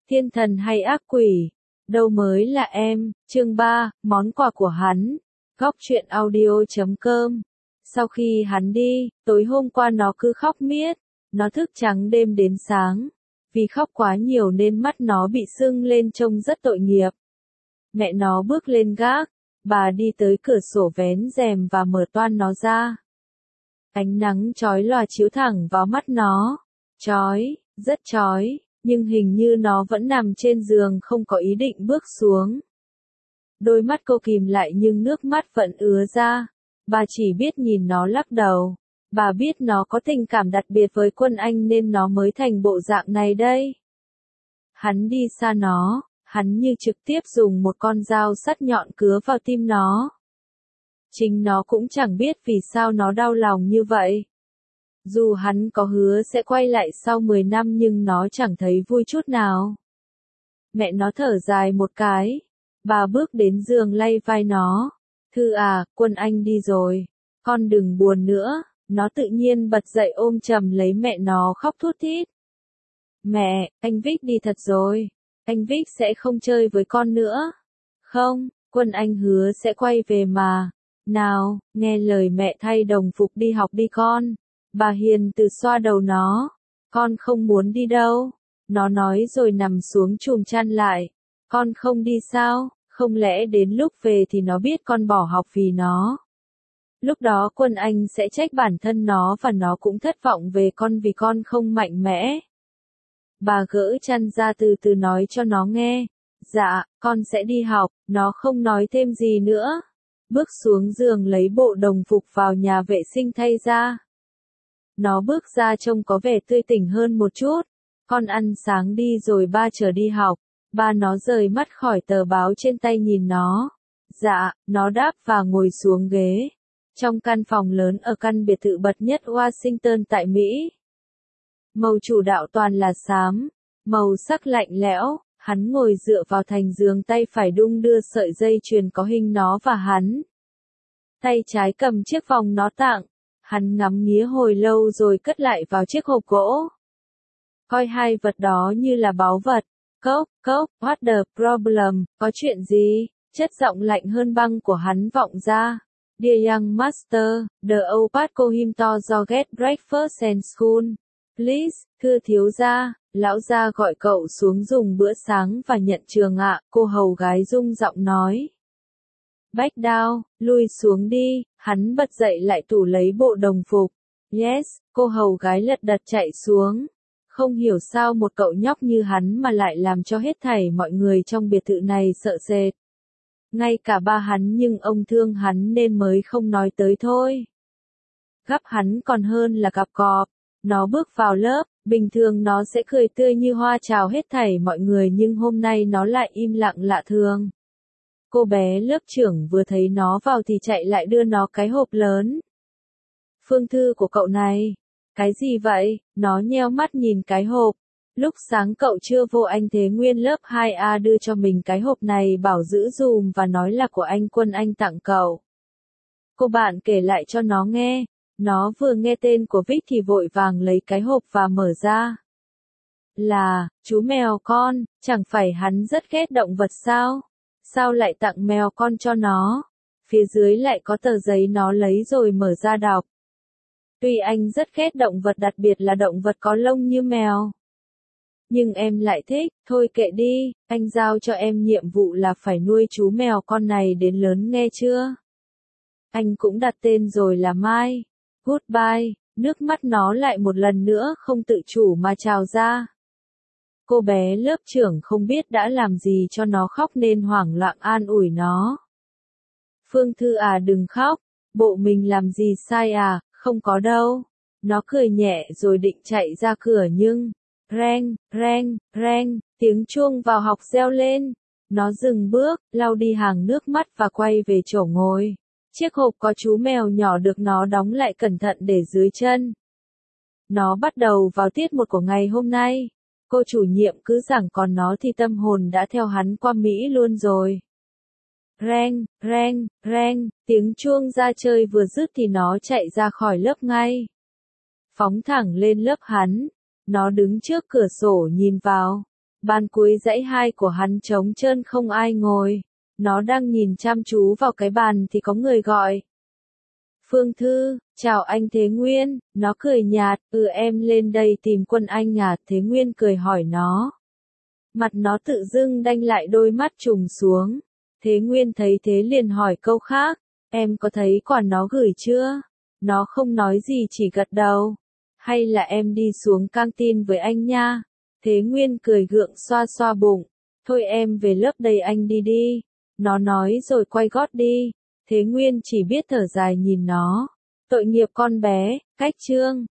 Thiên thần hay ác quỷ? Đâu mới là em, chương 3, món quà của hắn. Góc truyện audio.com. Sau khi hắn đi, tối hôm qua nó cứ khóc miết. Nó thức trắng đêm đến sáng. Vì khóc quá nhiều nên mắt nó bị sưng lên trông rất tội nghiệp. Mẹ nó bước lên gác. Bà đi tới cửa sổ vén rèm và mở toan nó ra. Ánh nắng chói lòa chiếu thẳng vào mắt nó. Chói, rất chói. Nhưng hình như nó vẫn nằm trên giường không có ý định bước xuống. Đôi mắt cô kìm lại nhưng nước mắt vẫn ứa ra. Bà chỉ biết nhìn nó lắc đầu. Bà biết nó có tình cảm đặc biệt với Quân Anh nên nó mới thành bộ dạng này đây. Hắn đi xa nó, hắn như trực tiếp dùng một con dao sắt nhọn cứa vào tim nó. Chính nó cũng chẳng biết vì sao nó đau lòng như vậy. Dù hắn có hứa sẽ quay lại sau 10 năm nhưng nó chẳng thấy vui chút nào. Mẹ nó thở dài một cái. Bà bước đến giường lay vai nó. Thư à, Quân Anh đi rồi. Con đừng buồn nữa. Nó tự nhiên bật dậy ôm chầm lấy mẹ nó khóc thút thít. Mẹ, anh Vic đi thật rồi. Anh Vic sẽ không chơi với con nữa. Không, Quân Anh hứa sẽ quay về mà. Nào, nghe lời mẹ thay đồng phục đi học đi con. Bà hiền từ xoa đầu nó. Con không muốn đi đâu. Nó nói rồi nằm xuống chùm chăn lại. Con không đi sao? Không lẽ đến lúc về thì nó biết con bỏ học vì nó. Lúc đó Quân Anh sẽ trách bản thân nó và nó cũng thất vọng về con vì con không mạnh mẽ. Bà gỡ chăn ra từ từ nói cho nó nghe. Dạ, con sẽ đi học. Nó không nói thêm gì nữa. Bước xuống giường lấy bộ đồng phục vào nhà vệ sinh thay ra. Nó bước ra trông có vẻ tươi tỉnh hơn một chút. Con ăn sáng đi rồi ba chở đi học. Ba nó rời mắt khỏi tờ báo trên tay nhìn nó. Dạ, nó đáp và ngồi xuống ghế. Trong căn phòng lớn ở căn biệt thự bậc nhất Washington tại Mỹ. Màu chủ đạo toàn là xám. Màu sắc lạnh lẽo. Hắn ngồi dựa vào thành giường tay phải đung đưa sợi dây chuyền có hình nó và hắn. Tay trái cầm chiếc vòng nó tặng. Hắn ngắm nghía hồi lâu rồi cất lại vào chiếc hộp gỗ. Coi hai vật đó như là báu vật. Cốc, what the problem, có chuyện gì? Chất giọng lạnh hơn băng của hắn vọng ra. Dear young master, the old part call him to do get breakfast and school. Please, thưa thiếu gia, lão gia gọi cậu xuống dùng bữa sáng và nhận trường ạ, cô hầu gái rung giọng nói. Back down, lui xuống đi, hắn bật dậy lại tủ lấy bộ đồng phục. Yes, cô hầu gái lật đật chạy xuống. Không hiểu sao một cậu nhóc như hắn mà lại làm cho hết thảy mọi người trong biệt thự này sợ sệt. Ngay cả ba hắn nhưng ông thương hắn nên mới không nói tới thôi. Gắp hắn còn hơn là gặp cọp. Nó bước vào lớp, bình thường nó sẽ cười tươi như hoa chào hết thảy mọi người nhưng hôm nay nó lại im lặng lạ thường. Cô bé lớp trưởng vừa thấy nó vào thì chạy lại đưa nó cái hộp lớn. Phương thư của cậu này. Cái gì vậy? Nó nheo mắt nhìn cái hộp. Lúc sáng cậu chưa vô anh Thế Nguyên lớp 2A đưa cho mình cái hộp này bảo giữ dùm và nói là của anh Quân Anh tặng cậu. Cô bạn kể lại cho nó nghe. Nó vừa nghe tên của Vic thì vội vàng lấy cái hộp và mở ra. Là, chú mèo con, chẳng phải hắn rất ghét động vật sao? Sao lại tặng mèo con cho nó? Phía dưới lại có tờ giấy nó lấy rồi mở ra đọc. Tuy anh rất ghét động vật đặc biệt là động vật có lông như mèo. Nhưng em lại thích, thôi kệ đi, anh giao cho em nhiệm vụ là phải nuôi chú mèo con này đến lớn nghe chưa? Anh cũng đặt tên rồi là Mai. Goodbye, nước mắt nó lại một lần nữa không tự chủ mà trào ra. Cô bé lớp trưởng không biết đã làm gì cho nó khóc nên hoảng loạn an ủi nó. Phương Thư à đừng khóc, bộ mình làm gì sai à, không có đâu. Nó cười nhẹ rồi định chạy ra cửa nhưng, reng, tiếng chuông vào học reo lên. Nó dừng bước, lau đi hàng nước mắt và quay về chỗ ngồi. Chiếc hộp có chú mèo nhỏ được nó đóng lại cẩn thận để dưới chân. Nó bắt đầu vào tiết 1 của ngày hôm nay. Cô chủ nhiệm cứ giảng còn nó thì tâm hồn đã theo hắn qua Mỹ luôn rồi. Reng, tiếng chuông ra chơi vừa dứt thì nó chạy ra khỏi lớp ngay. Phóng thẳng lên lớp hắn. Nó đứng trước cửa sổ nhìn vào. Bàn cuối dãy 2 của hắn trống trơn không ai ngồi. Nó đang nhìn chăm chú vào cái bàn thì có người gọi. Phương Thư, chào anh Thế Nguyên, nó cười nhạt, em lên đây tìm Quân anh à, Thế Nguyên cười hỏi nó. Mặt nó tự dưng đanh lại, đôi mắt trùng xuống. Thế Nguyên thấy thế liền hỏi câu khác, em có thấy quả nó gửi chưa? Nó không nói gì chỉ gật đầu. Hay là em đi xuống căng tin với anh nha? Thế Nguyên cười gượng xoa xoa bụng. Thôi em về lớp đây anh đi đi. Nó nói rồi quay gót đi. Thế Nguyên chỉ biết thở dài nhìn nó. Tội nghiệp con bé, cách chương.